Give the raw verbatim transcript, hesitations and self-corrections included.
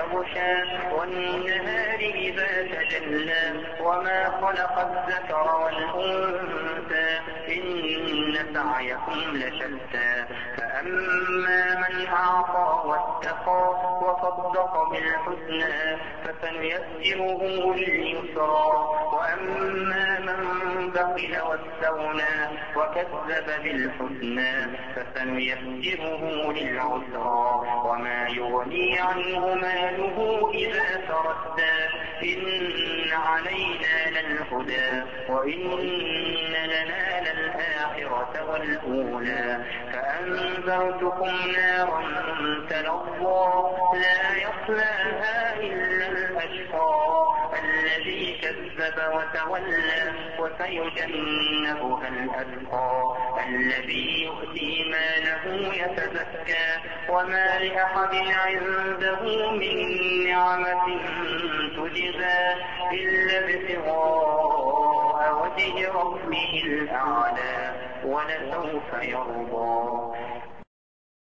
يغشى والنهار إذا تجلى وما خلق الذكر والأنثى إن سعيكم لشتى فأما من أعطى واتقى وصدق بالحسنى فسنيسره لليسرى وأما من بخل واستغنى وكذب بالحسنى فسنيسره للعسرى وما يغني عنه ماله إذا تردى إن علينا للهدى وإن لنا للآخرة والأولى فأنذرتكم نارا تلظى لا يصلاها إلا الأشقى الذي كذب وتولى وسيجنبها الأتقى الذي يؤتي ماله يتزكى وما لأحد عنده من نعمة تجزى إلا ابتغاء وجه ربه الأعلى ولسوف يرضى